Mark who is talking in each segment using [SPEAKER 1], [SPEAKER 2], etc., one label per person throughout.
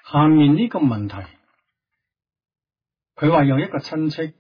[SPEAKER 1] 下面呢個問題，佢話有一個親戚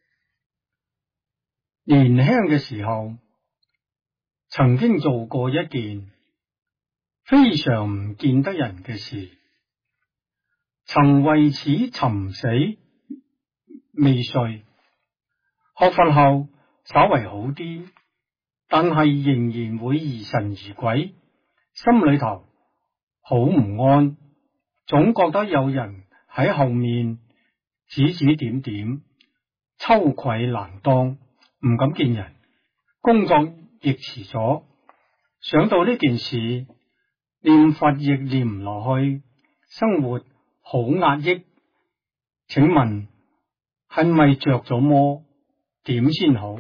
[SPEAKER 1] 年輕嘅時候曾經做過一件非常唔見得人嘅事，曾為此尋死未遂，學佛後稍為好啲，但係仍然會疑神疑鬼，心裏頭好唔安，總覺得有人喺後面指指點點，羞愧難當，唔敢見人，工作亦遲咗，想到呢件事，念佛亦念唔落去，生活好壓抑，請問係咪着咗魔？點先好？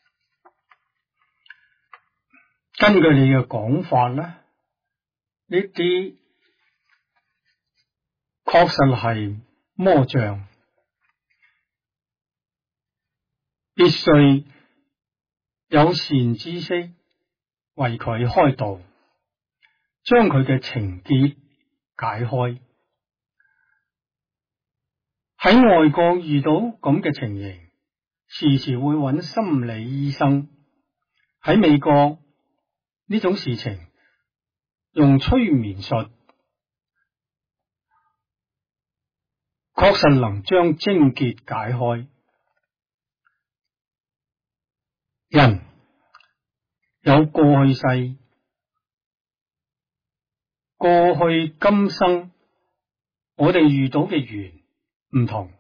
[SPEAKER 1] 根據你嘅講法咧，呢啲確實係魔障，必須有善知識為佢開導，將佢嘅情結解開。喺外國遇到咁嘅情形，時時會揾心理醫生。喺美國呢種事情，用催眠術確實能將症結解開。人有過去世、過去今生，我哋遇到嘅緣唔同。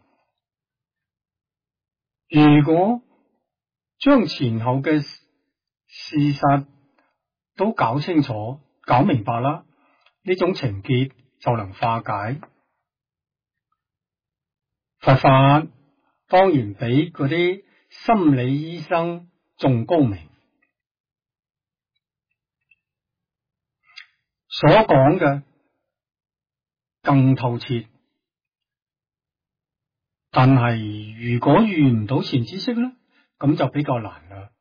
[SPEAKER 1] 如果將前後嘅事實都搞清楚、搞明白啦，呢種情結就能化解。佛法當然比嗰啲心理醫生仲高明，所講嘅更透徹。但係如果遇唔到善知識咧，咁就比較難啦。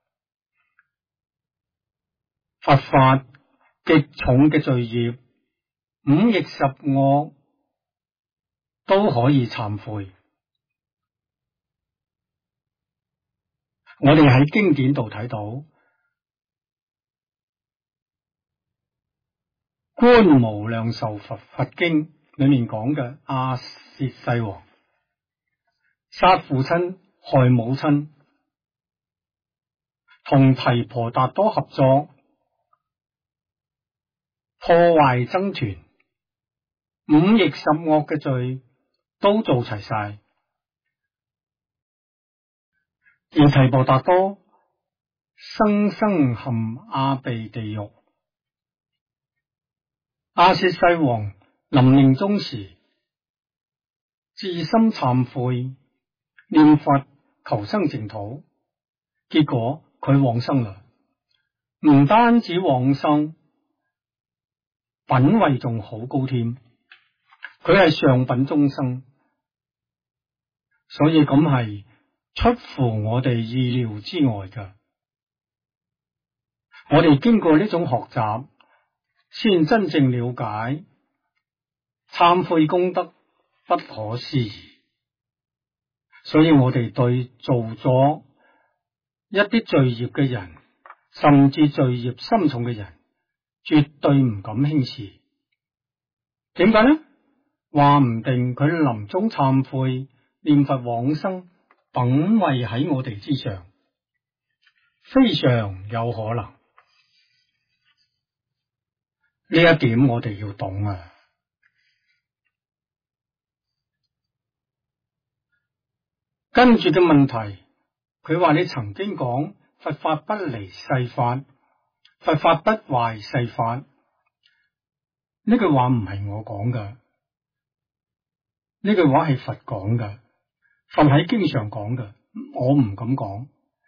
[SPEAKER 1] 佛法極重嘅罪業，五逆十惡都可以懺悔。我哋喺經典度睇到《觀無量壽佛經》裏面講嘅阿闍世王殺父親害母親，同提婆達多合作破壞僧團，五逆十惡嘅罪都做齊晒。而提婆達多生生陷阿鼻地獄，阿闍世王臨命終時自心懺悔，念佛求生淨土，結果佢往生啦。唔單止往生，品位仲好高添，佢係上品中生，所以咁係出乎我哋意料之外㗎。我哋經過呢種學習，先真正了解懺悔功德不可思議。所以我哋對做咗一啲罪業嘅人，甚至罪業深重嘅人，絕對唔敢輕視。點解呢？話唔定佢臨終懺悔、念佛往生，品位喺我哋之上，非常有可能。呢一點我哋要懂啊。跟住嘅問題，佢話你曾經講佛法不離世法，佛法不壞世法，呢句話唔係我講噶，呢句話係佛講噶，佛喺經上講噶，我唔敢講。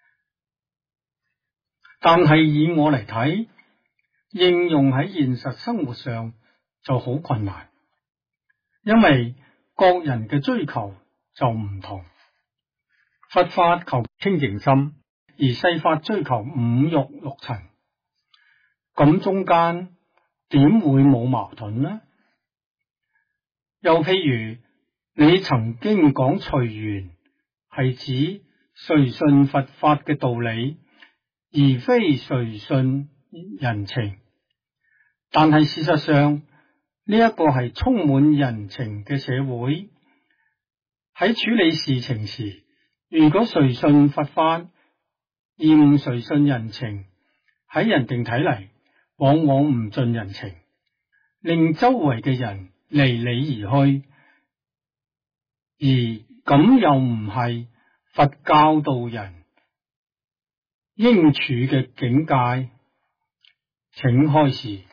[SPEAKER 1] 但係以我嚟睇，應用喺現實生活上就好困難，因為各人嘅追求就唔同。佛法求清淨心，而世法追求五欲六塵，咁中間點會冇矛盾呢？ 又譬如你曾經講隨緣，係指隨順佛法嘅道理，而非隨順人情。但係事實上，呢一個係充滿人情嘅社會，喺處理事情時，如果隨順佛法，而唔隨順人情，喺人哋睇嚟，往往唔盡人情，令周圍嘅人離你而去，而咁又唔係佛教導人應處嘅境界。請開示。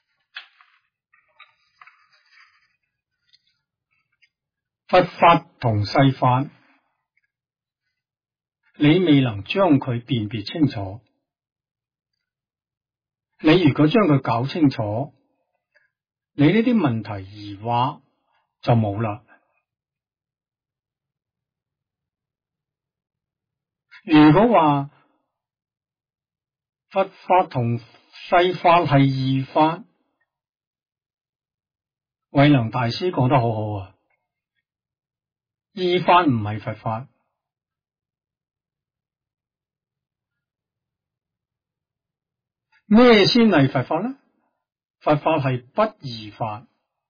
[SPEAKER 1] 佛法同世法，你未能將佢辨別清楚。你如果將佢搞清楚，你呢啲問題疑惑就冇啦。如果話佛法同世法係異法，慧能大師講得好好啊。異法唔係佛法，咩先係佛法呢？佛法係不異法。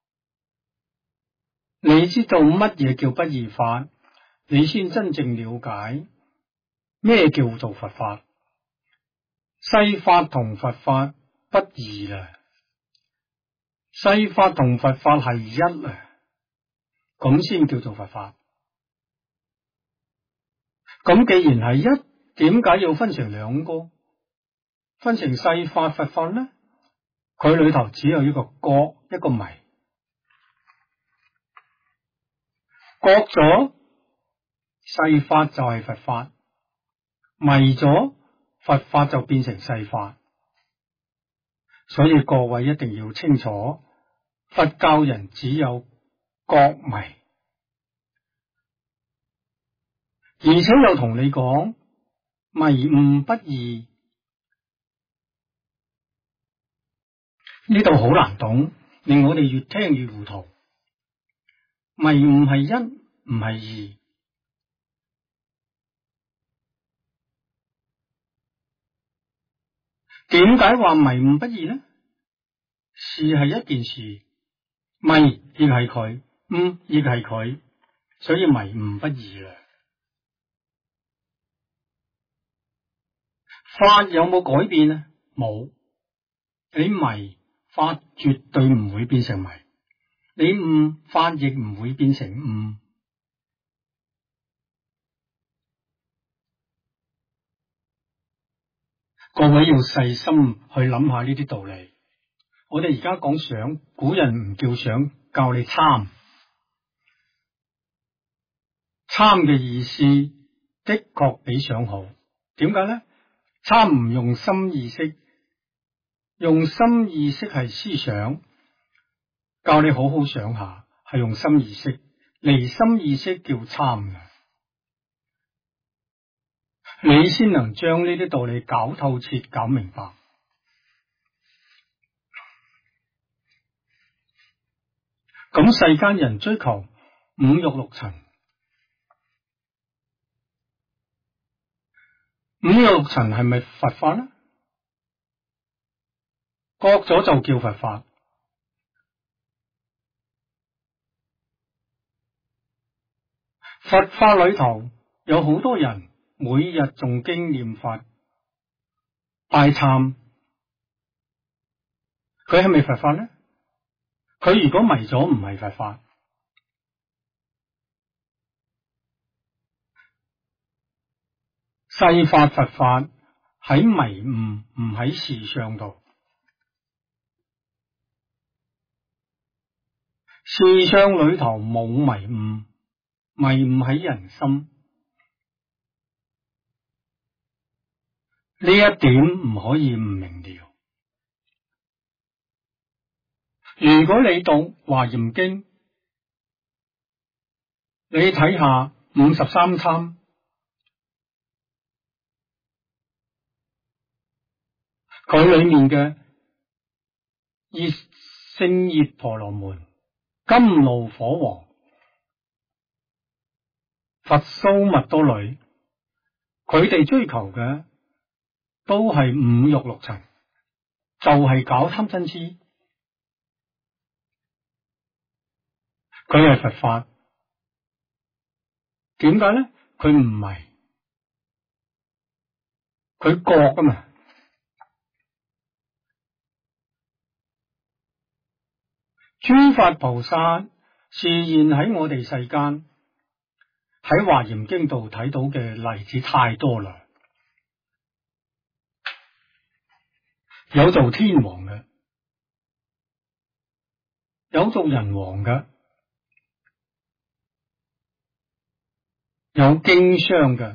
[SPEAKER 1] 你知道乜嘢叫不異法，你先真正了解咩叫做佛法。世法同佛法不異啦，世法同佛法係一啊，咁先叫做佛法。咁既然係一，點解要分成兩個？分成世法、佛法呢？佢裏頭只有一個覺，一個迷。覺咗世法就係佛法，迷咗佛法就變成世法。所以各位一定要清楚，佛教人只有覺迷，而且又同你講迷悟不異。呢度好難懂，令我哋越聽越糊塗。迷悟係一，唔係二。點解話迷悟不異呢？事係一件事，迷亦係佢，悟亦係佢，所以迷悟不異啦。法有冇改變啊？冇。你迷，法絕對唔會變成迷；你悟，法亦唔會變成悟。各位要細心去諗下呢啲道理。我哋而家講想，古人唔叫想，教你參。參嘅意思的確比想好。點解呢？參唔用心意識，用心意識係思想，教你好好想下，係用心意識，離心意識叫參嘅。你先能將呢啲道理搞透徹、搞明白。咁世間人追求五欲六塵，五欲六塵係咪佛法呢？覺咗就叫佛法。佛法裏頭有好多人每日誦經念佛拜懺，佢係咪佛法呢？佢如果迷咗唔係佛法。世法佛法喺迷悟，唔喺事相度。事相裏頭冇迷悟，迷悟喺人心。呢一點唔可以唔明了。如果你讀華嚴經，你睇下53參，佢裏面嘅聖熱婆羅門甘露火王、佛蘇密多女，佢哋追求嘅都係五欲六塵，就係搞貪嗔癡。佢係佛法，點解咧？佢唔係，佢覺啊嘛。諸法菩薩示現喺我哋世間，喺華嚴經度睇到嘅例子太多啦。有做天王嘅，有做人王嘅，有經商嘅，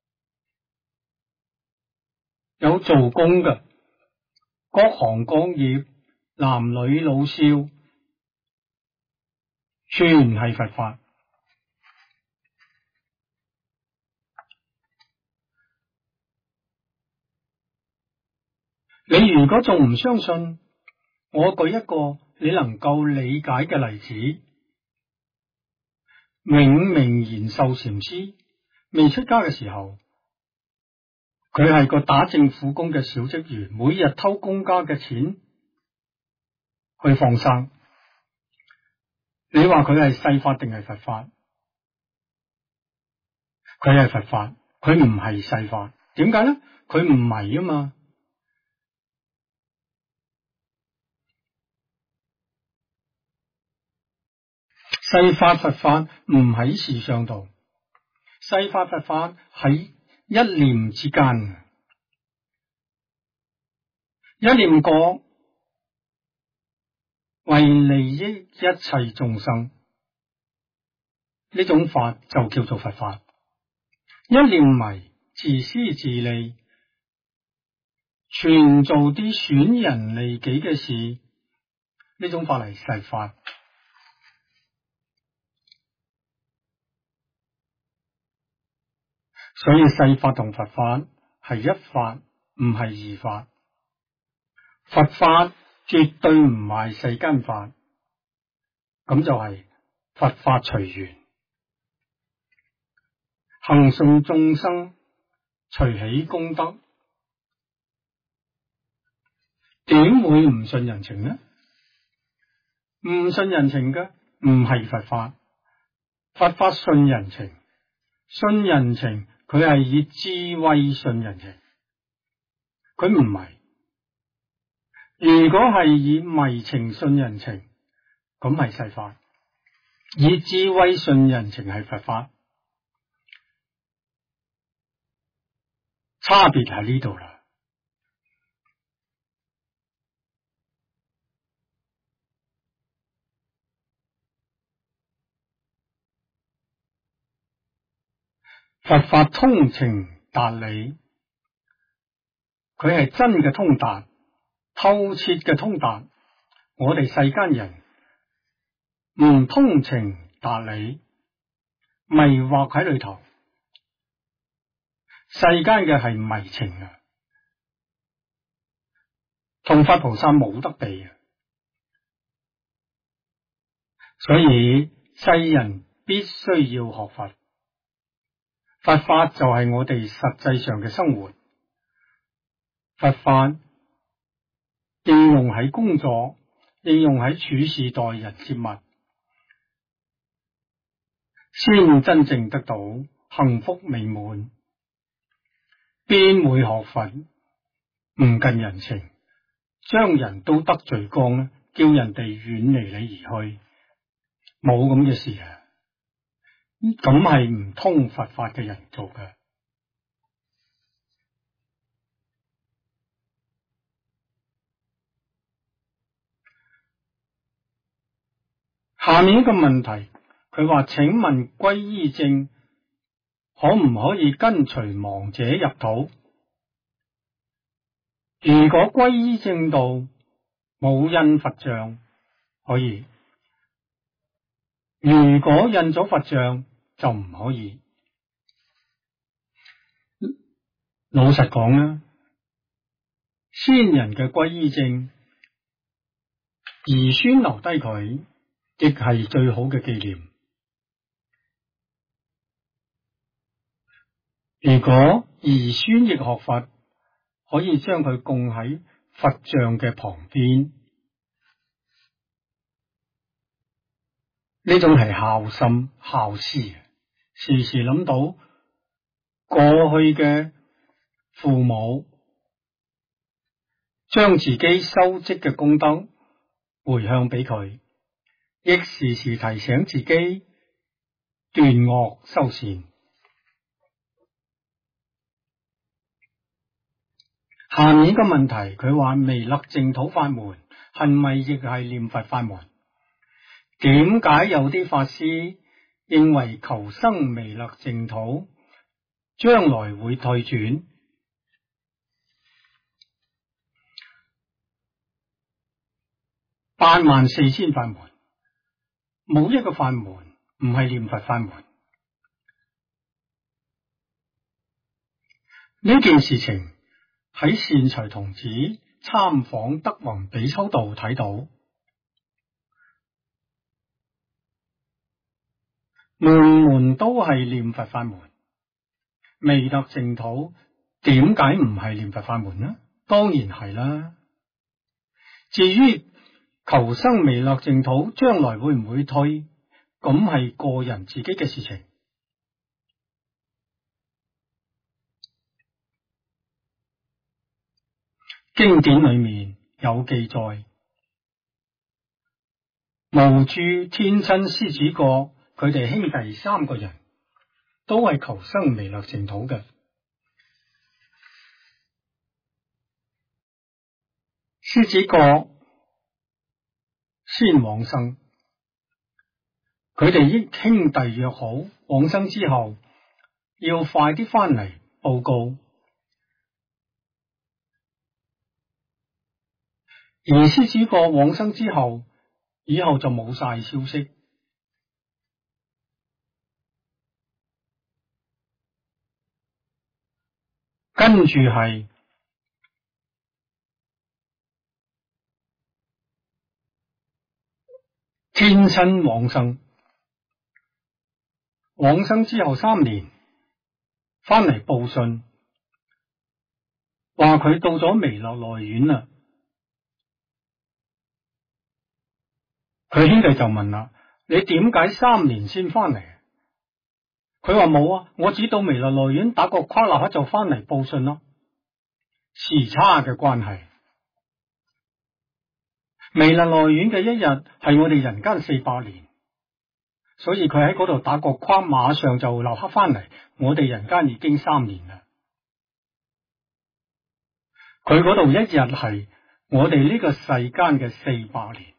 [SPEAKER 1] 有做工嘅，各行各業，男女老少，全係佛法。你如果仲唔相信，我舉一個你能夠理解嘅例子。永明延壽禪師未出家嘅時候，佢係個打政府工嘅小職員，每日偷公家嘅錢去放生。你話佢係世法定係佛法？佢係佛法，佢唔係世法。點解咧？佢唔迷啊嘛。世法佛法唔喺事上度，世法佛法喺一念之間，一念過為利益一切眾生，呢種法就叫做佛法。一念迷，自私自利，全做啲損人利己嘅事，呢種法係世法。所以世法同佛法係一法，唔係二法。佛法絕對唔係世間法，咁就係佛法隨緣，行順眾生，隨喜功德。點會唔順人情呢？唔順人情嘅唔係佛法，佛法順人情，順人情。佢係以智慧順人情，佢唔係。如果係以迷情順人情，咁係世法；以智慧順人情係佛法。差別喺呢度啦。佛法通情達理，佢係真嘅通達，透徹嘅通達。我哋世間人唔通情達理，迷惑喺裏頭。世間嘅係迷情啊，同佛菩薩冇得比啊。所以世人必須要學佛。佛法就係我哋實際上嘅生活，佛法應用喺工作，應用喺處事待人接物，先真正得到幸福美滿。邊會學佛唔近人情，將人都得罪光，叫人哋遠離你而去？冇咁嘅事啊！咁係唔通佛法嘅人做嘅。下面一個問題，佢話：請問皈依證可唔可以跟隨亡者入土？如果皈依證度冇印佛像，可以；如果印咗佛像，就唔可以。老實講啦，先人嘅皈依證，兒孫留低佢， 亦係最好嘅紀念。如果兒孫亦學佛，可以將佢供喺佛像嘅旁邊，呢種係孝心孝思，時時諗到過去嘅父母，將自己修積嘅功德回向俾佢，亦時時提醒自己斷惡修善。下面個問題，佢話彌勒淨土法門係咪亦係念佛法門？點解有啲法師認為求生彌勒淨土將來會退轉？84000法門，冇一個法門唔係念佛法門。呢件事情喺善財童子參訪德宏比丘道睇到，門門都係念佛法門。彌勒淨土點解唔係念佛法門呢？當然係啦。至於求生彌勒淨土將來會唔會退，咁係個人自己嘅事情。經典裏面有記載，無著天親獅子國佢哋兄弟3個人都係求生彌勒淨土嘅。獅子國先往生，佢哋益兄弟約好往生之後要快啲翻嚟報告，而獅子國往生之後以後就冇晒消息。跟住係天親往生，往生之後3年翻嚟報信，話佢到咗彌勒內院啦。佢兄弟就問啦：你點解3年先翻嚟？佢話冇啊，我只到彌勒內院打個跨立克就翻嚟報信咯。時差嘅關係，彌勒內院嘅一日係我哋人間400年，所以佢喺嗰度打個跨，馬上就立刻翻嚟。我哋人間已經3年啦。佢嗰度一日係我哋呢個世間嘅400年。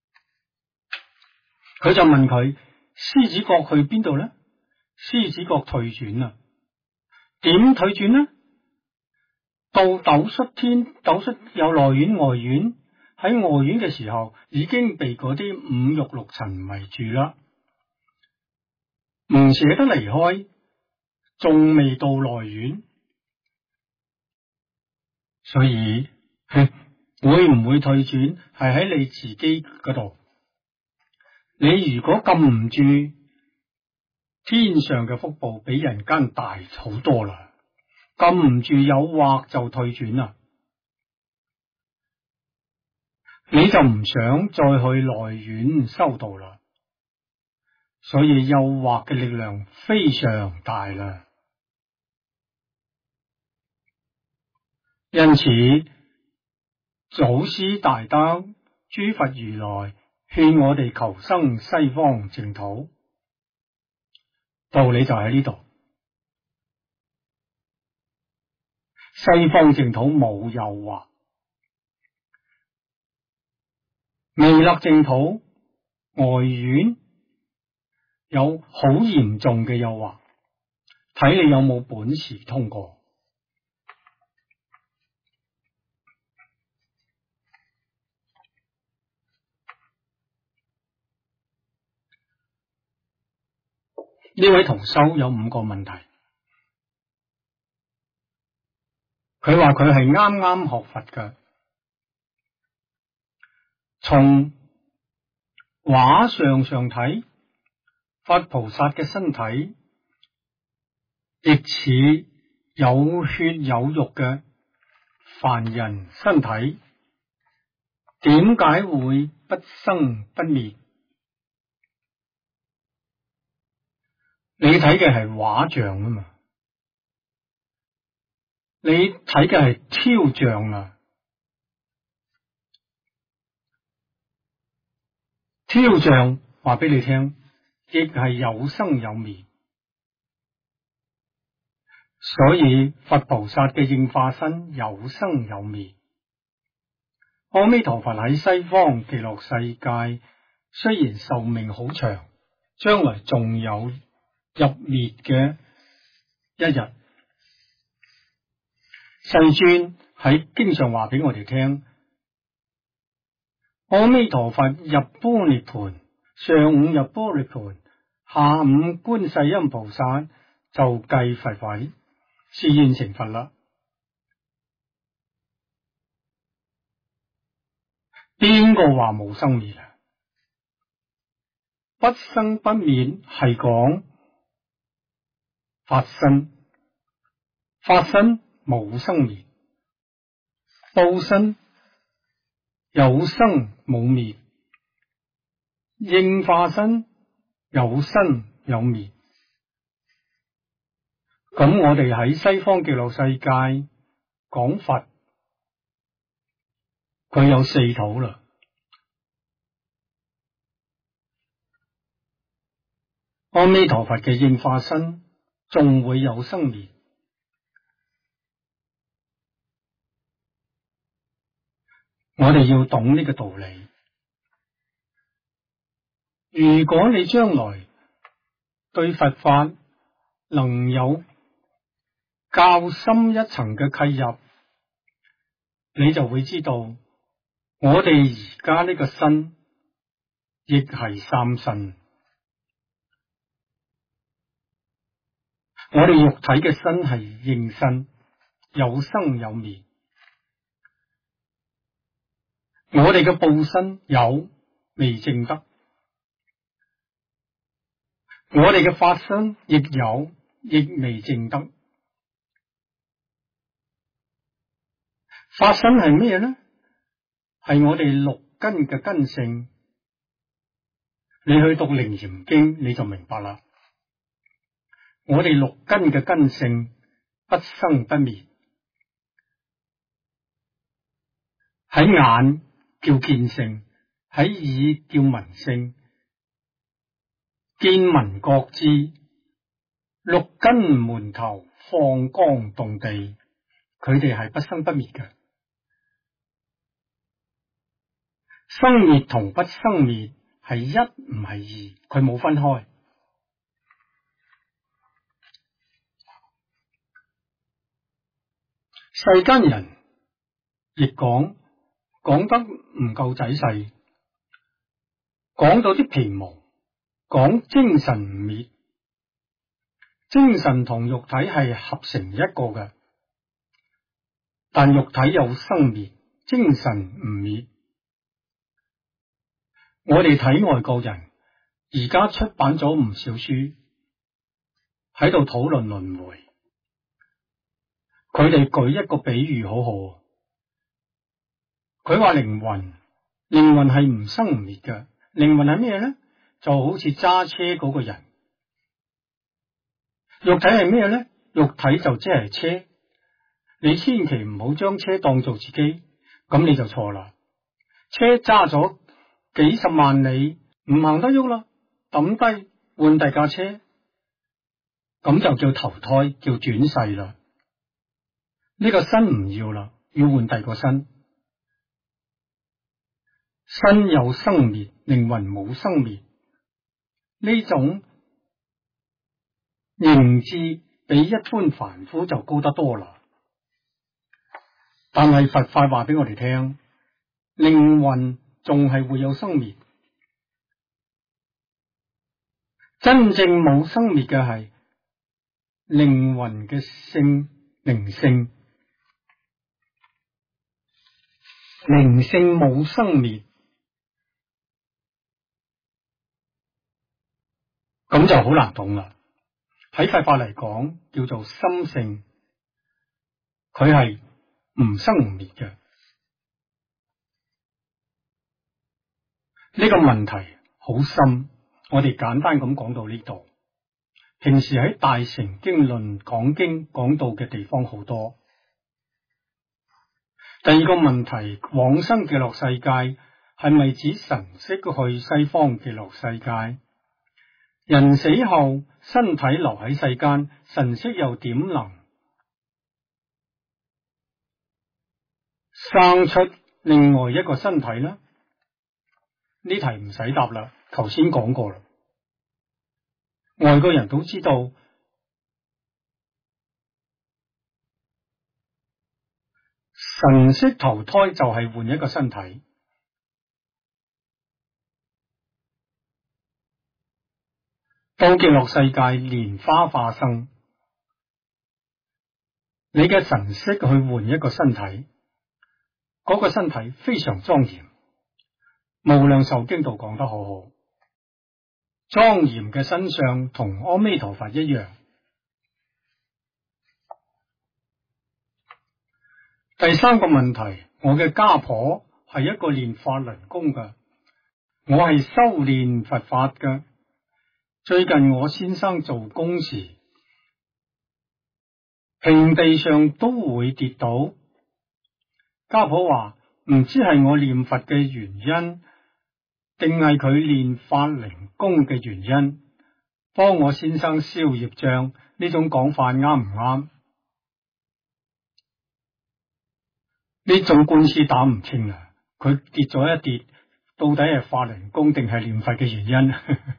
[SPEAKER 1] 佢就問佢：獅子國去邊度呢？獅子國退轉啦。點退轉呢？到斗率天，斗率有內院外院，喺外院嘅時候已經被嗰啲5欲6塵圍住啦，唔捨得離開，仲未到內院，所以會唔會退轉係喺你自己嗰度。你如果禁唔住，天上嘅福報比人間大好多啦，禁唔住誘惑就退轉啦，你就唔想再去內院修道啦，所以誘惑嘅力量非常大啦。因此祖師大德諸佛如來勸我哋求生西方淨土，道理就喺呢度。西方淨土冇誘惑，彌勒淨土外院有好嚴重嘅誘惑，睇你有冇本事通過。呢位同修有5個問題，佢話佢係啱啱學佛嘅，從畫上睇，佛菩薩嘅身體亦似有血有肉嘅凡人身體，點解會不生不滅？你睇嘅係畫像啊嘛，你睇嘅係雕像啊，雕像話俾你聽，亦係有生有滅。所以佛菩薩嘅應化身有生有滅。阿彌陀佛喺西方極樂世界雖然壽命好長，將來仲有入滅嘅一日。世尊喺經上話俾我哋聽，阿彌陀佛入般涅槃，上午入般涅槃，下午觀世音菩薩就繼佛位，示現成佛啦。邊個話冇生滅啊？不生不滅係講法身，法身冇生滅，報身有生冇滅，應化身有生有滅。咁我哋喺西方極樂世界講佛，佢有四土啦。阿彌陀佛嘅應化身仲會有生滅。我哋要懂呢個道理。如果你將來對佛法能有較深一層嘅契入，你就會知道，我哋而家呢個身亦係三身。我哋肉體嘅身係應身，有生有滅。我哋嘅報身有未證得，我哋嘅法身亦有，亦未證得。法身係咩呢？係我哋六根嘅根性。你去讀《楞嚴經》你就明白啦。我哋六根嘅根性不生不滅。喺眼叫見性，喺耳叫聞性，見聞覺知，六根門頭放光動地，佢哋係不生不滅嘅。生滅同不生滅係一唔係二，佢冇分開。世間人亦講得唔夠仔細，講到啲皮毛，講精神唔滅，精神同肉體係合成一個嘅，但肉體有生滅，精神唔滅。我哋睇外國人而家出版咗唔少書，喺度討論輪迴。佢哋舉一個比喻好好，佢話靈魂係唔生唔滅嘅。靈魂係咩咧？就好似揸車嗰個人。肉體係咩咧？肉體就即係車。你千祈唔好將車當做自己，咁你就錯啦。車揸咗幾十萬里，唔行得喐啦，抌低換第架車，咁就叫投胎，叫轉世啦。呢個身唔要啦，要換第個身。身有生滅，靈魂冇生滅，呢種認知比一般凡夫就高得多啦。但係佛法話俾我哋聽，靈魂仲係會有生滅。真正冇生滅嘅係靈魂嘅性，靈性。靈性冇生滅， 咁就好難懂啦。喺佛法嚟講，叫做心性，佢係唔生唔滅嘅。呢個問題好深，我哋簡單咁講到呢度。平時喺大乘經論講經講到嘅地方好多。第二個問題，往生極樂世界係咪指神識去西方極樂世界？人死後身體留喺世間，神識又點能生出另外一個身體呢？呢題唔使答啦，頭先講過啦。外國人都知道，神識投胎就係換一個身體。到極樂世界蓮花化生，你嘅神識去換一個身體，嗰個身體非常莊嚴。無量壽經度講得好好，莊嚴嘅身相同阿彌陀佛一樣。第三個問題，我嘅家婆係一個練法輪功嘅，我係修練佛法嘅。最近我先生做工時，平地上都會跌倒。家婆話唔知係我念佛嘅原因，定係佢練法輪功嘅原因，幫我先生消業障，呢種講法啱唔啱？呢種官司打唔清啊！佢跌咗一跌，到底係法輪功定係念佛嘅原因？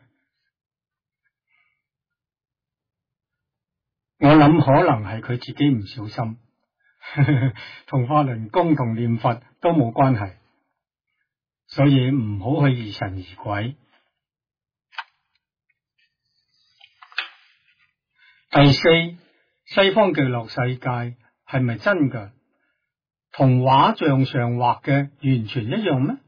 [SPEAKER 1] 我諗可能係佢自己唔小心，同法輪功同念佛都冇關係，所以唔好去疑神疑鬼。第四，西方極樂世界係咪真㗎？同畫像上畫嘅完全一樣咩？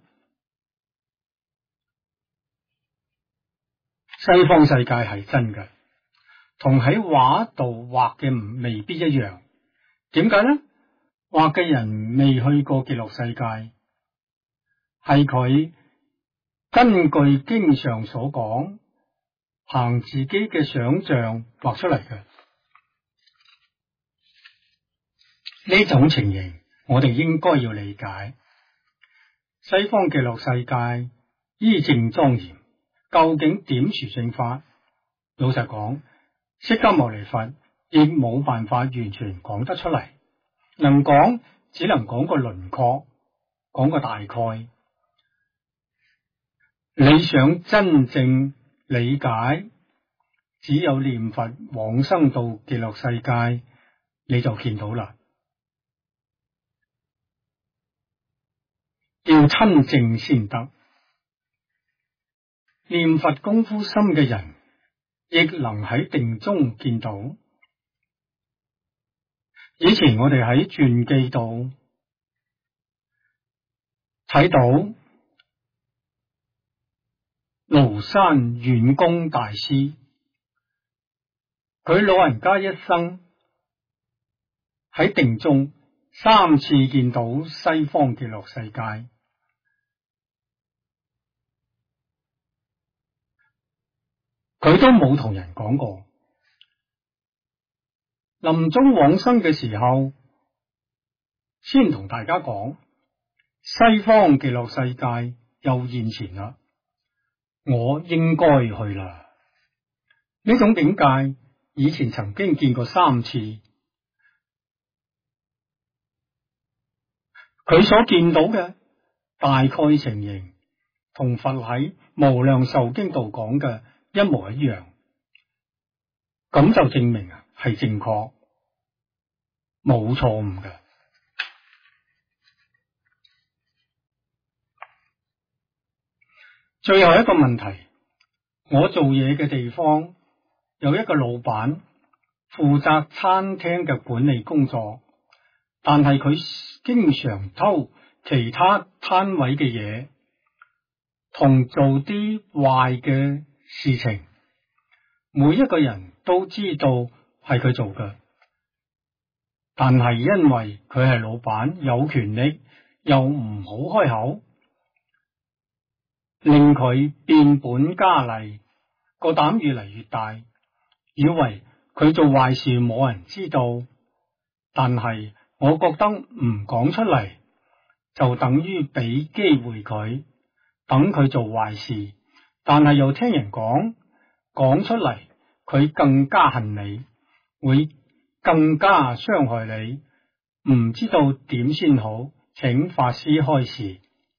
[SPEAKER 1] 西方世界係真嘅，同喺畫度畫嘅未必一樣。點解呢？畫嘅人未去過極樂世界，係佢根據經上所講，憑自己嘅想象畫出嚟嘅。呢種情形，我哋應該要理解。西方極樂世界依正莊嚴，究竟點殊勝法？老實講，釋迦牟尼佛亦冇辦法完全講得出嚟，能講只能講個輪廓，講個大概。你想真正理解，只有念佛往生到極樂世界，你就見到啦。要親證先得，念佛功夫深嘅人，亦能喺定中見到。以前我哋喺傳記度睇到廬山遠公大師，佢老人家一生喺定中3次見到西方極樂世界。佢都冇同人講過，臨終往生嘅時候，先同大家講西方極樂世界又現前啦，我應該去啦。呢種境界以前曾經見過3次，佢所見到嘅大概情形同佛喺無量壽經度講嘅一模一樣，咁就證明係正確，冇錯誤嘅。最後一個問題，我做嘢嘅地方有一個老闆負責餐廳嘅管理工作，但係佢經常偷其他攤位嘅嘢，同做啲壞嘅事情， 每一個人都知道係佢做嘅，但係因為佢係老闆，有權力，又唔好開口，令佢變本加厲，個膽越嚟越大，以為佢做壞事冇人知道。但係我覺得唔講出嚟，就等於俾機會佢，等佢做壞事。但係又聽人講出嚟，佢更加恨你，會更加傷害你，唔知道點先好，請法師開示。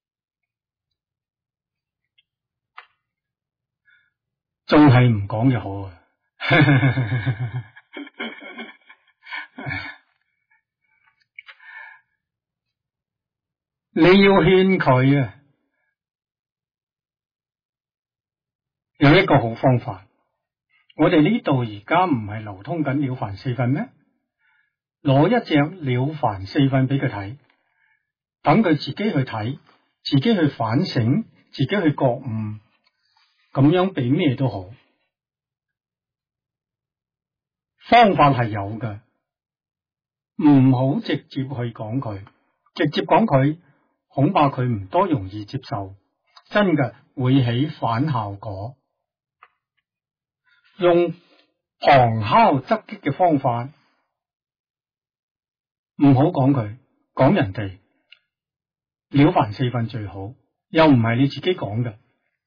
[SPEAKER 1] 仲係唔講就好啊！你要勸佢啊，有一個好方法。我哋呢度而家唔係流通緊了凡四訓咩？攞一隻了凡四訓俾佢睇，等佢自己去睇，自己去反省，自己去覺悟，咁樣比咩都好。方法係有嘅，唔好直接去講佢，直接講佢，恐怕佢唔多容易接受，真嘅會起反效果。用旁敲側擊嘅方法，唔好講佢，講人哋了凡四訓最好，又唔係你自己講嘅。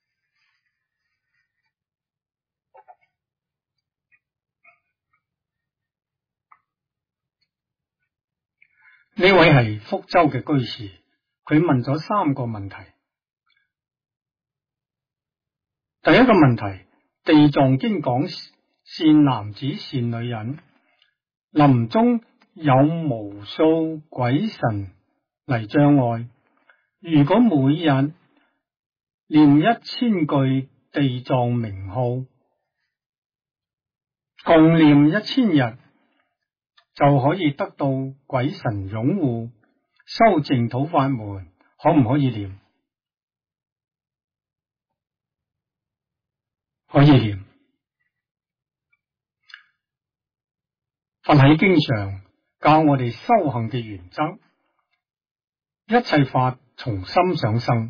[SPEAKER 1] 呢位係福州嘅居士，佢問咗3個問題。第一個問題，地藏經講善男子善女人，臨終有無數鬼神嚟障礙，如果每日念1000句地藏名號，共念1000日，就可以得到鬼神擁護，修淨土法門，可唔可以念？可以念。佛喺經上教我哋修行嘅原則，一切法從心想生。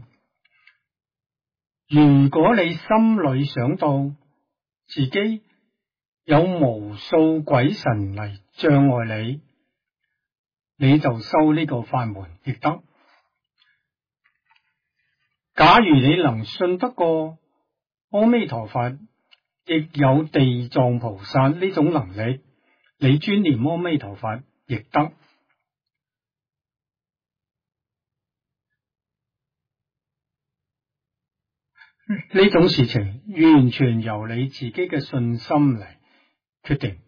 [SPEAKER 1] 如果你心裏想到自己有無數鬼神嚟障礙你，你就修呢個法門亦得。假如你能信得過阿彌陀佛，亦有地藏菩薩呢種能力，你專念阿彌陀佛亦得。呢種事情完全由你自己嘅信心嚟決定。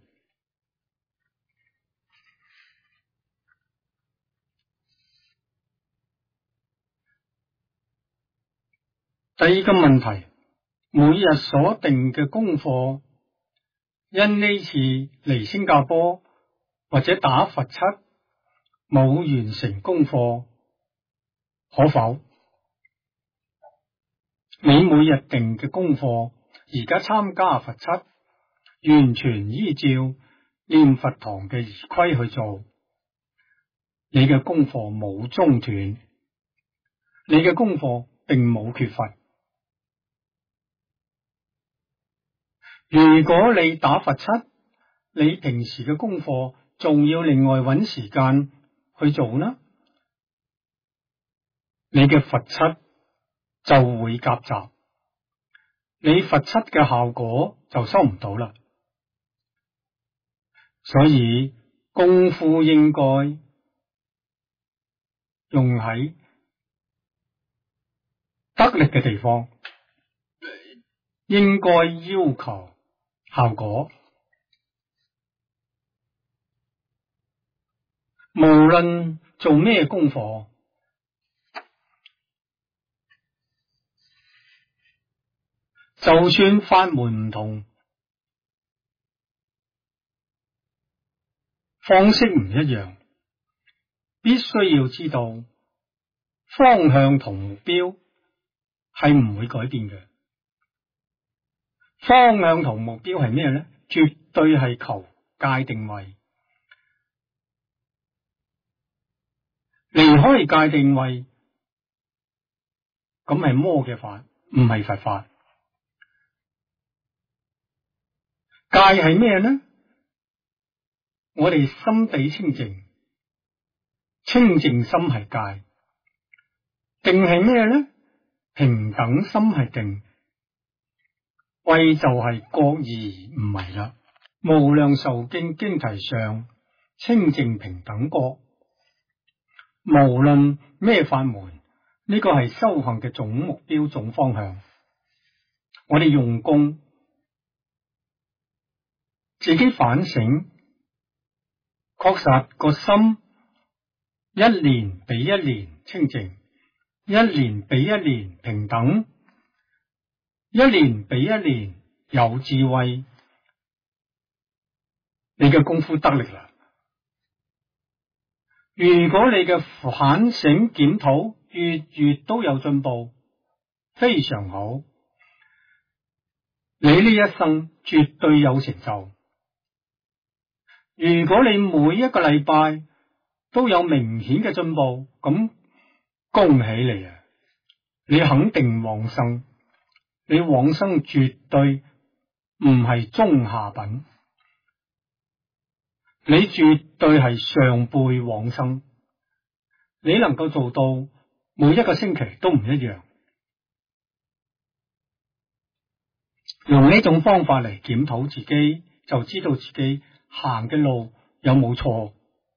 [SPEAKER 1] 第二個問題，每日所定嘅功課，因呢次嚟新加坡或者打佛七冇完成功課，可否？你每日定嘅功課，而家參加佛七，完全依照念佛堂嘅儀規去做，你嘅功課冇中斷，你嘅功課並冇缺乏。如果你打佛七，你平時嘅功課仲要另外揾時間去做呢，你嘅佛七就會夾雜，你佛七嘅效果就收唔到啦。所以功夫應該用喺得力嘅地方，應該要求效果。無論做咩功課，就算法門唔同，方式唔一樣，必須要知道方向同目標係唔會改變嘅。 方向同目標係咩呢？絕對係求界定位。離開界定位，咁係魔嘅法，唔係佛法。界係咩呢？我哋心地清淨，清淨心係界。定係咩呢？平等心係定。慧就係覺而唔迷啦。無量壽經經題上，清淨平等覺。無論咩法門，呢個係修行嘅總目標、總方向。我哋用功，自己反省，確實個心一年比一年清淨，一年比一年平等，一年比一年有智慧，你嘅功夫得力啦。如果你嘅反省檢討月都有進步，非常好，你呢一生絕對有成就。如果你每一個禮拜都有明顯嘅進步，咁恭喜你啊！你肯定往生，你往生絕對唔係中下品。你絕對係上輩往生，你能夠做到每一個星期都唔一樣。用呢種方法嚟檢討自己，就知道自己行嘅路有冇錯。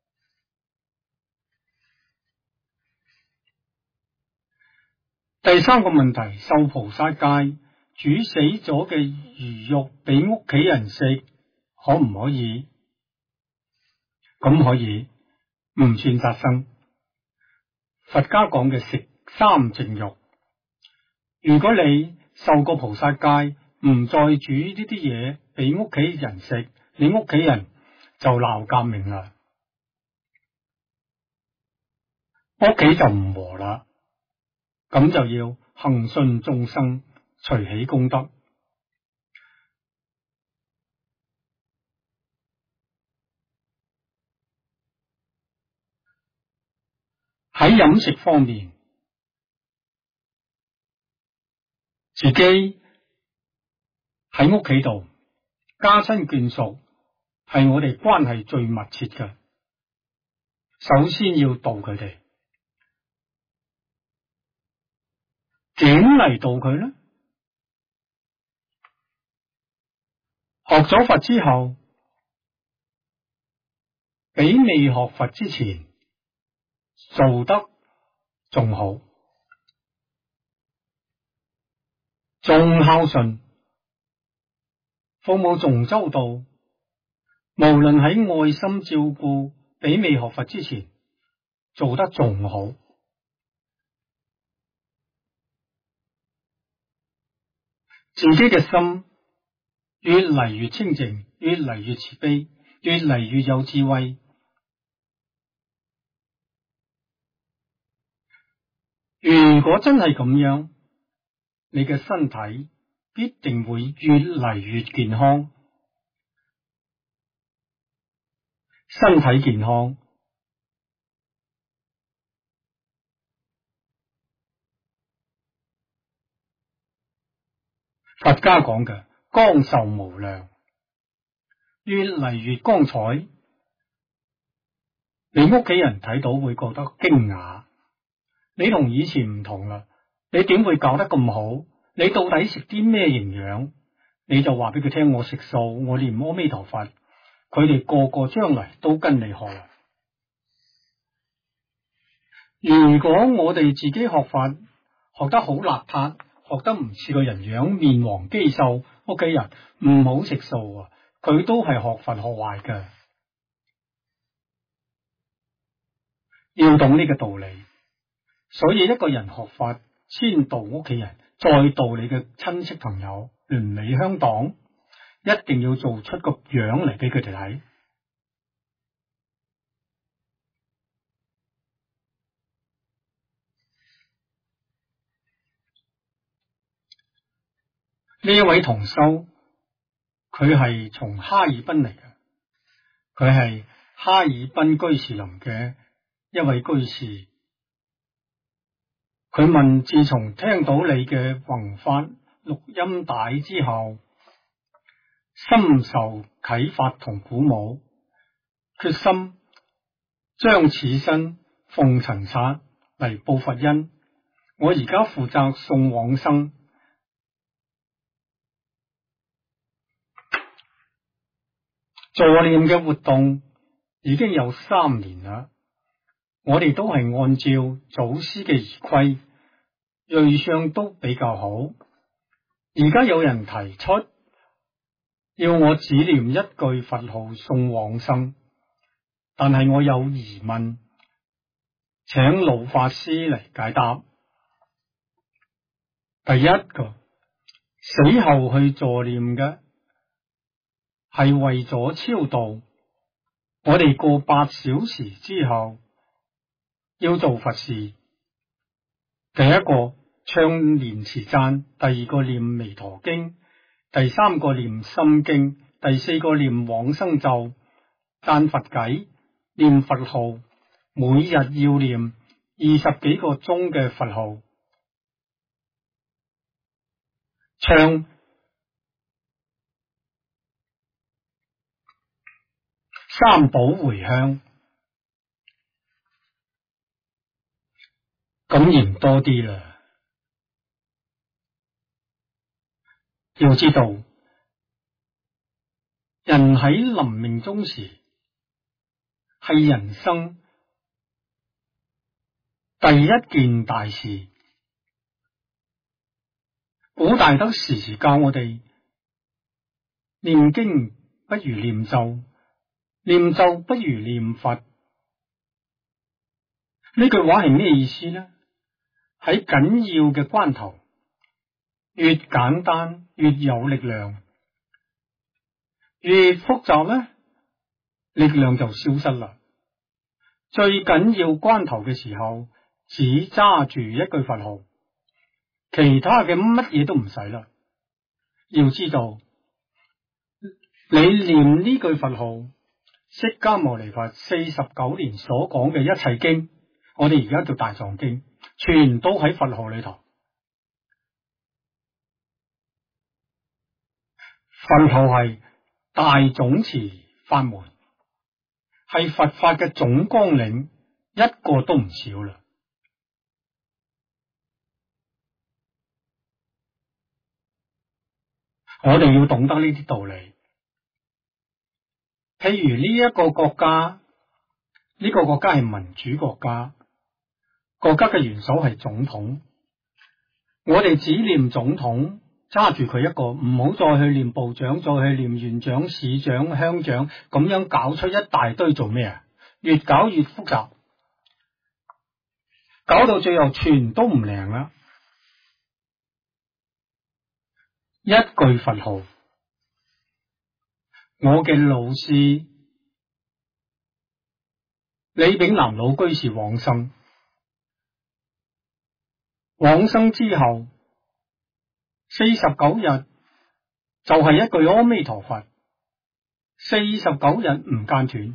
[SPEAKER 1] 第三個問題，受菩薩戒，煮死咗嘅魚肉俾屋企人食，可唔可以？咁可以，唔算殺生。佛家講嘅食三淨肉，如果你受過菩薩戒，唔再煮呢啲嘢俾屋企人食，你屋企人就鬧革命啦，屋企就唔和啦。咁就要恒順眾生，隨喜功德。喺飲食方面，自己喺屋企度，家親眷屬係我哋關係最密切嘅，首先要度佢哋。點嚟度佢呢？學咗佛之後，比未學佛之前做得仲好，仲孝順，服務仲周到，無論喺愛心照顧，比未學佛之前做得仲好。自己嘅心越嚟越清淨，越嚟越慈悲，越嚟越有智慧。如果真係咁樣，你嘅身體必定會越嚟越健康。身體健康，佛家講嘅光壽無量，越嚟越光彩。你屋企人睇到會覺得驚訝，你同以前唔同啦，你點會搞得咁好？你到底食啲咩營養？你就話俾佢聽，我食素，我念阿彌陀佛，佢哋個個將來都跟你學。如果我哋自己學法，學得好邋遢，學得唔似個人樣，面黃肌瘦，屋企人唔好食素啊，佢都係學佛學壞嘅。要懂呢個道理，所以一個人學法，先度屋企人，再度你嘅親戚朋友、鄰里鄉黨，一定要做出個樣嚟俾佢哋睇。呢一位同修佢係從哈爾濱嚟嘅，佢係哈爾濱居士林嘅一位居士。佢問：自從聽到你嘅弘法錄音帶之後，深受啟發同鼓舞，決心將此身奉塵剎嚟報佛恩。我而家負責送往生。助念嘅活動已經有3年啦，我哋都係按照祖師嘅儀規，瑞相都比較好。而家有人提出要我只念一句佛號送往生，但係我有疑問，請老法師嚟解答。第一個，死後去助念嘅係為咗超度，我哋過8小時之後要做佛事。第一個唱念持讚，第二個念彌陀經，第3個念心經，第4個念往生咒，讚佛偈，念佛號，每日要念20幾個鐘嘅佛號，唱三寶回向，咁嫌多啲啦。要知道，人喺臨命終時係人生第一件大事。古大德時時教我哋念經不如念咒，念咒不如念佛。呢句話係咩意思呢？喺緊要嘅關頭，越簡單越有力量，越複雜呢，力量就消失啦。最緊要關頭嘅時候，只揸住一句佛號，其他嘅乜嘢都唔使啦。要知道，你念呢句佛號，釋迦牟尼佛49年所講嘅一切經，我哋而家叫大藏經，全都喺佛號裏頭。佛號係大總持法門，係佛法嘅總綱領，一個都唔少啦。我哋要懂得呢啲道理。譬如呢一個國家，呢個國家係民主國家，國家嘅元首係總統，我哋只念總統，揸住佢一個，唔好再去念部長，再去念縣長、市長、鄉長，咁樣搞出一大堆做咩啊？越搞越複雜，搞到最後全都唔靈啦。一句佛號，我嘅老師李炳南老居士往生，往生之後49日就係一句阿彌陀佛，49日唔間斷。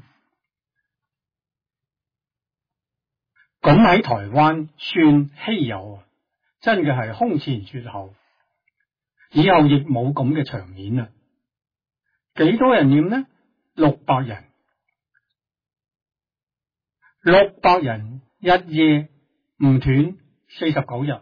[SPEAKER 1] 咁喺台灣算稀有啊，真嘅係空前絕後，以後亦冇咁嘅場面啦。幾多人念呢？600人，600人一夜唔斷49日。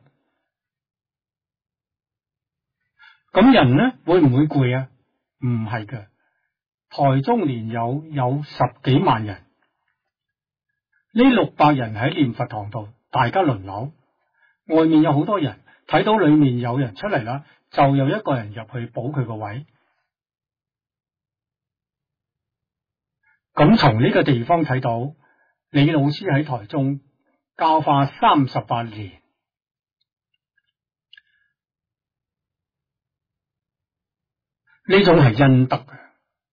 [SPEAKER 1] 咁人呢會唔會攰啊？唔係嘅，台中連有10幾萬人，呢600人喺念佛堂度，大家輪流，外面有好多人，睇到裏面有人出嚟啦，就有一個人入去補佢個位。咁從呢個地方睇到，李老師喺台中教化38年，呢種係恩德嘅。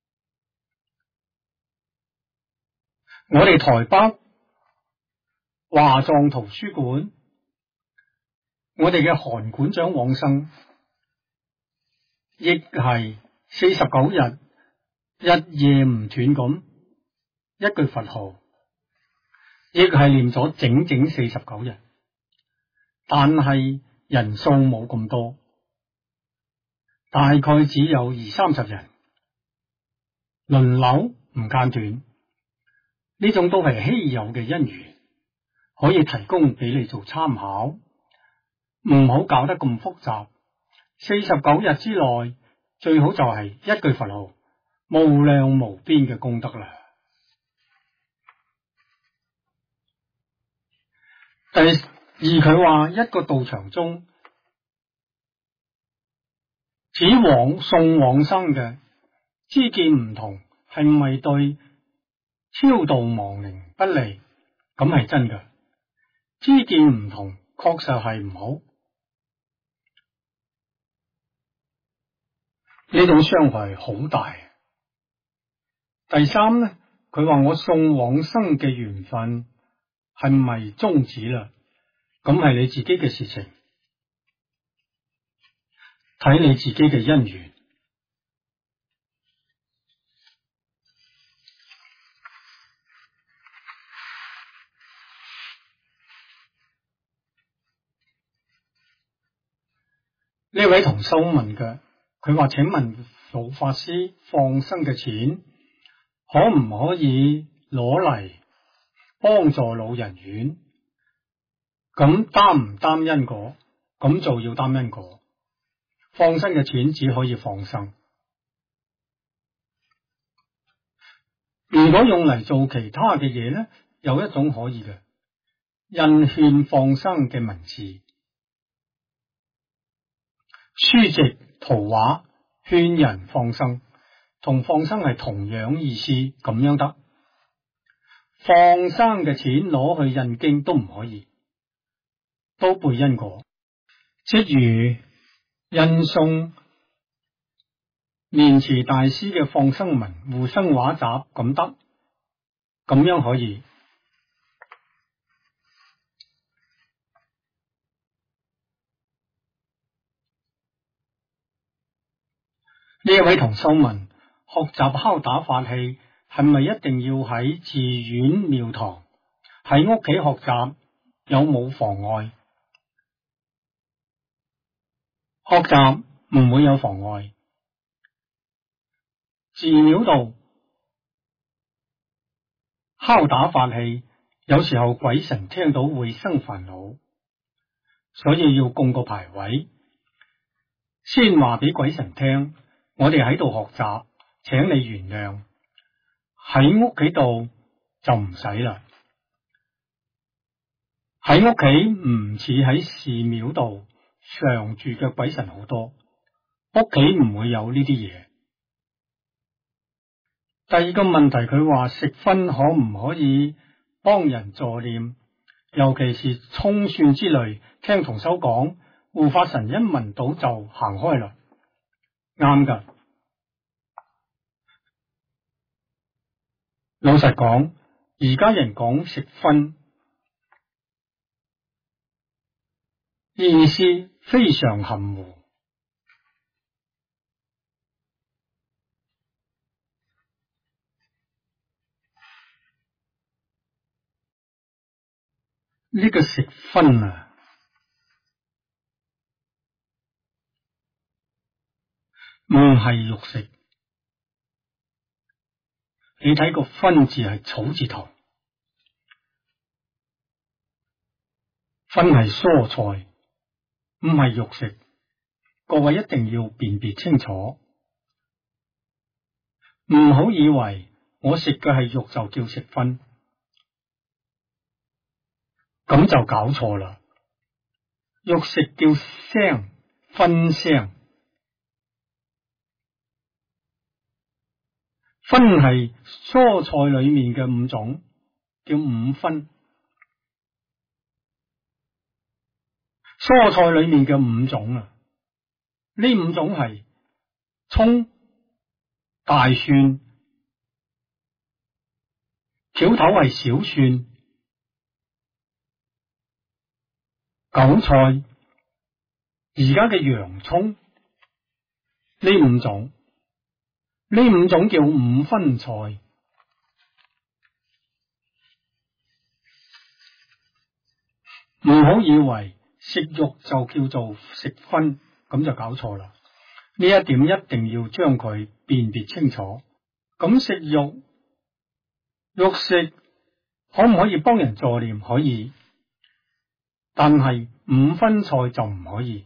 [SPEAKER 1] 我哋台北華藏圖書館，我哋嘅韓館長往生，亦係 49日日夜唔斷咁一句佛號，亦係念咗整整49日，但係人數冇咁多，大概只有20-30人，輪流唔間斷，呢種都係稀有嘅因緣，可以提供俾你做參考，唔好搞得咁複雜。49日之內最好就係一句佛號，無量無邊嘅功德啦。第二，佢話一個道場中只送往生嘅知見唔同，係咪對超度亡靈不利？咁係真㗎，知見唔同確實係唔好，呢種傷害好大。第三呢，佢話我送往生嘅緣分係咪終止啦？咁係你自己嘅事情，睇你自己嘅因緣。呢位同修問嘅，佢話請問老法師，放生嘅錢可唔可以攞嚟幫助老人院？咁擔唔擔因果？咁就要擔因果。放生嘅錢只可以放生，如果用嚟做其他嘅嘢呢，有一種可以嘅，印勸放生嘅文字、書籍、圖畫勸人放生，同放生係同樣意思，咁樣得。放生嘅錢攞去印經都唔可以，都背因果。即如印送蓮池大師嘅放生文護生畫集咁得，咁樣可以。呢一位同修問，學習敲打法器係咪一定要喺寺院廟堂？喺屋企學習有冇妨礙？學習唔會有妨礙。寺廟度敲打法器，有時候鬼神聽到會生煩惱，所以要供個牌位，先話俾鬼神聽，我哋喺度學習，請你原諒。喺屋企度就唔使啦。喺屋企唔似喺寺廟度常住嘅鬼神好多，屋企唔會有呢啲嘢。第二個問題，佢話食葷可唔可以幫人助念，尤其是蔥蒜之類。聽同修講，護法神一聞到就行開啦，啱噶。老實講，而家人講食葷，意思非常含糊。呢個食葷啊，唔係肉食。你睇個葷字係草字頭，葷係蔬菜，唔係肉食。各位一定要辨別清楚，唔好以為我食嘅係肉就叫食葷，咁就搞錯啦。肉食叫腥，葷腥。葷係蔬菜裏面嘅5種，叫5葷。蔬菜裏面嘅5種啊，呢5種係蔥、大蒜、條頭係小蒜、韭菜，而家嘅洋蔥，呢5種。 呢五種叫五分菜。唔好以為食肉就叫做食葷，咁就搞錯啦。呢一點一定要將佢辨別清楚。咁食肉，肉食可唔可以幫人助念？可以，但係五分菜就唔可以。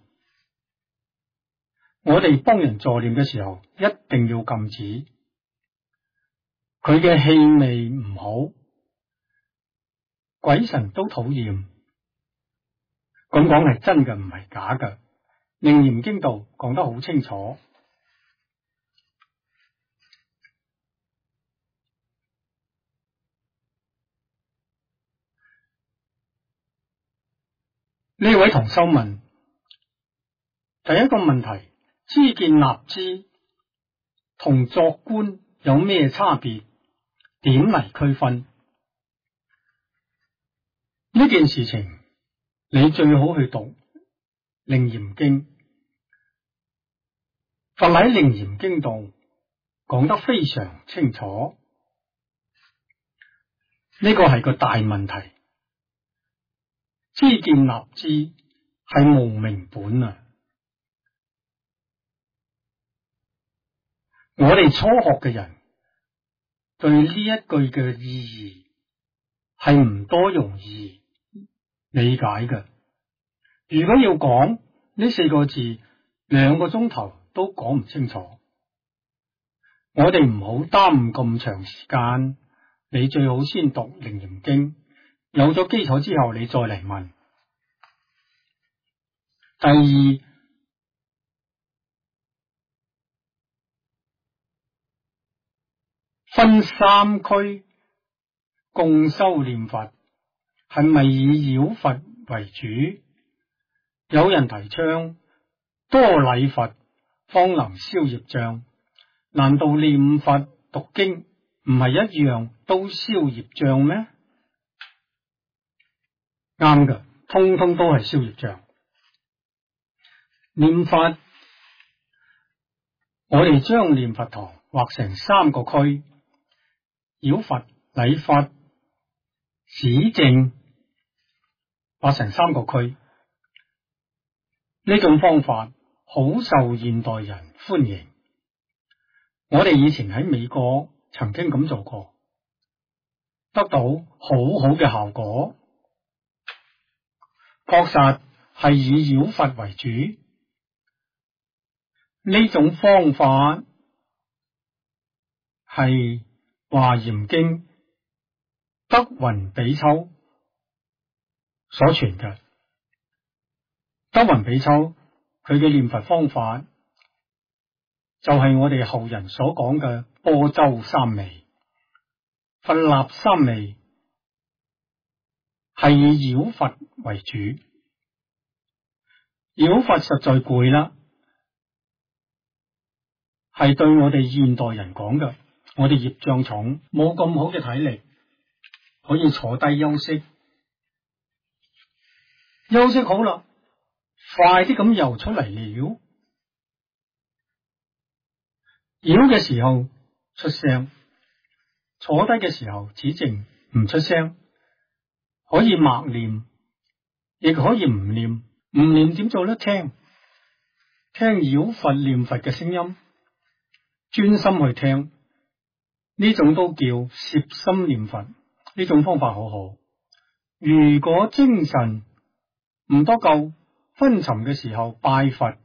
[SPEAKER 1] 我哋幫人助念嘅時候，一定要禁止佢嘅氣味唔好，鬼神都討厭。咁講係真嘅，唔係假嘅。楞嚴經度講得好清楚。呢位同修問，第一個問題，知見立知同作觀有咩差別？點嚟區分？呢件事情你最好去讀楞嚴經。佛喺楞嚴經度講得非常清楚，呢個係個大問題。知見立知係無明本啊！我哋初學嘅人對呢一句嘅意義係唔多容易理解嘅。如果要講呢四個字，2個鐘頭都講唔清楚。我哋唔好耽誤咁長時間，你最好先讀楞嚴經，有咗基礎之後你再嚟問。第二，分三區共修念佛，係咪以繞佛為主？有人提倡多禮佛方能消業障，難道念佛讀經唔係一樣都消業障咩？啱嘅，通通都係消業障。念佛，我哋將念佛堂劃成3個區，繞佛、禮佛、止靜，劃成3個區。呢種方法好受現代人歡迎。我哋以前喺美國曾經咁做過，得到好好嘅效果。確實係以繞佛為主。呢種方法係華嚴經德雲比丘所傳嘅。德雲比丘佢嘅念佛方法就係我哋後人所講嘅般舟三昧。佛立三昧係以繞佛為主。繞佛實在攰啦，係對我哋現代人講嘅。我哋業障重，冇咁好嘅體力，可以坐低休息。休息好啦，快啲咁游出嚟繞。繞嘅時候出聲，坐低嘅時候止靜唔出聲。可以默念，亦可以唔念。唔念點做呢？聽繞佛念佛嘅聲音，專心去聽，呢種都叫攝心念佛。呢種方法好好。如果精神唔多夠，昏沉嘅時候拜佛，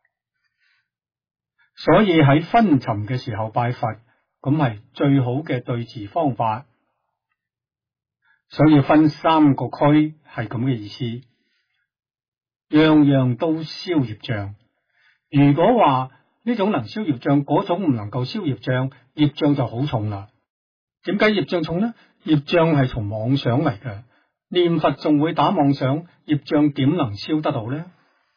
[SPEAKER 1] 所以喺昏沉嘅時候拜佛，咁係最好嘅對治方法。所以分3個區係咁嘅意思，樣樣都消業障。如果話呢種能消業障，嗰種唔能夠消業障，業障就好重啦。點解業障重呢？業障係從妄想嚟嘅，念佛仲會打妄想，業障點能消得到呢？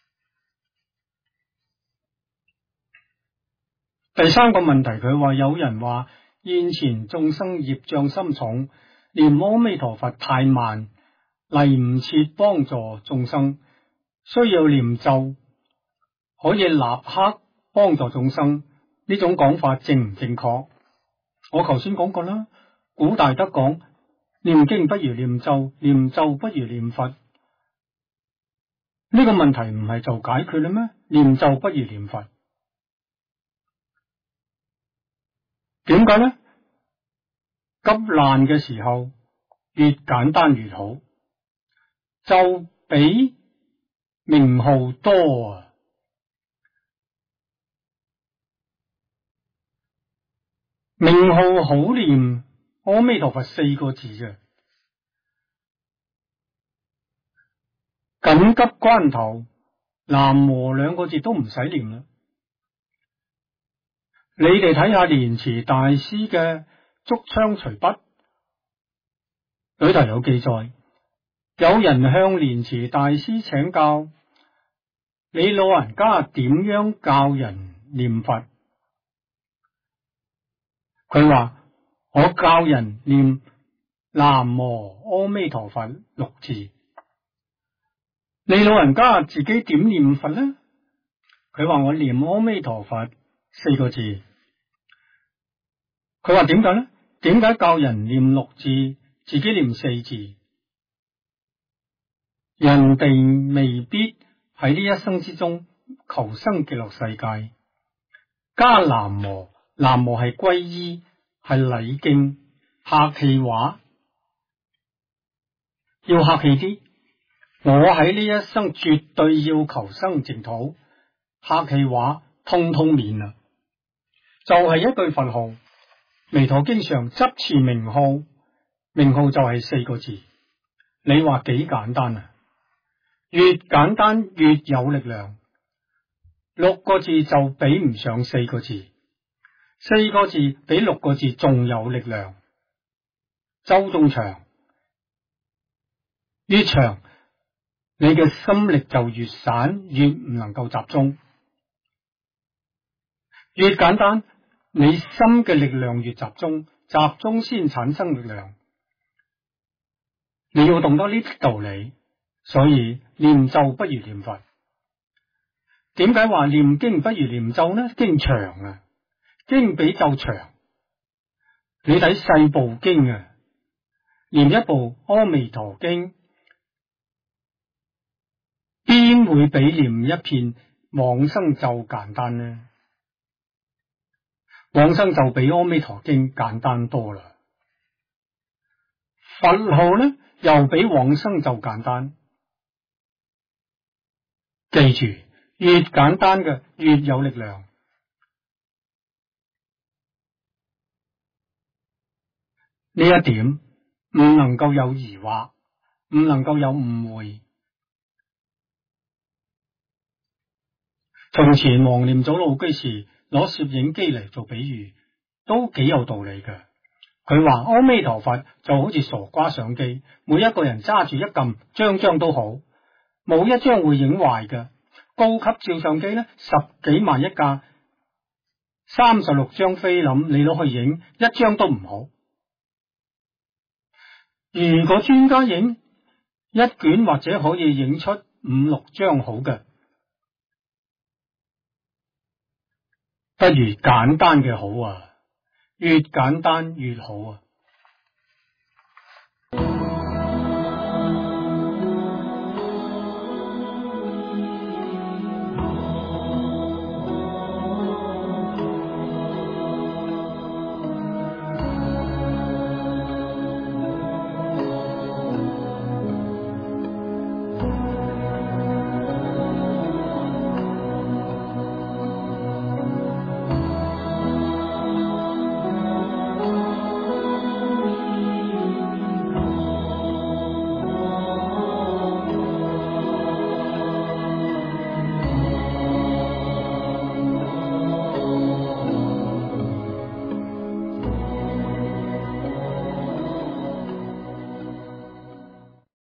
[SPEAKER 1] 第3個問題，佢話有人話現前眾生業障深重，念阿彌陀佛太慢，嚟唔切幫助眾生，需要念咒可以立刻幫助眾生， 呢種講法正唔正確？我頭先講過啦，古大德講念經不如念咒，念咒不如念佛，呢個問題唔係就解決啦咩？念咒不如念佛，點解呢？急難嘅時候越簡單越好，就比名號多啊！名號好念，阿彌陀佛4個字啫。緊急關頭，南無2個字都唔使念啦。你哋睇下蓮池大師嘅竹槍隨筆裏頭有記載，有人向蓮池大師請教，你老人家點樣教人念佛？佢話我教人念南無阿彌陀佛6字。你老人家自己點念佛呢？佢話我念阿彌陀佛4個字。佢話點解呢？點解教人念6字，自己念4字？人哋未必喺呢一生之中求生極樂世界。加南無，南無係皈依，係禮敬，客氣話，要客氣啲。我喺呢一生絕對要求生淨土，客氣話通通免啦。就係一句佛號，彌陀經上執持名號，名號就係4個字。你話幾簡單啊？越簡單越有力量。6個字就比唔上4個字，4個字比6個字仲有力量。周仲長，越長你嘅心力就越散，越唔能夠集中。越簡單，你心嘅力量越集中，集中先產生力量。你要懂得呢啲道理，所以念咒不如念佛。點解話念經不如念咒呢？經長啊，經比咒長。你睇細部經啊，念一部阿彌陀經，邊會比念一片往生咒簡單呢？往生咒比阿彌陀經簡單多啦。佛號呢又比往生咒簡單。記住，越簡單嘅越有力量。呢一點唔能夠有疑惑，唔能夠有誤會。從前黃念祖老居士攞攝影機嚟做比喻，都幾有道理嘅。佢話阿彌陀佛就好似傻瓜相機，每一個人揸住一撳，張張都好，冇一張會影壞嘅。高級照相機呢，10幾萬一架，36張菲林你攞去影，一張都唔好。如果專家影一卷，或者可以影出5、6張好嘅。不如簡單嘅好啊，越簡單越好啊。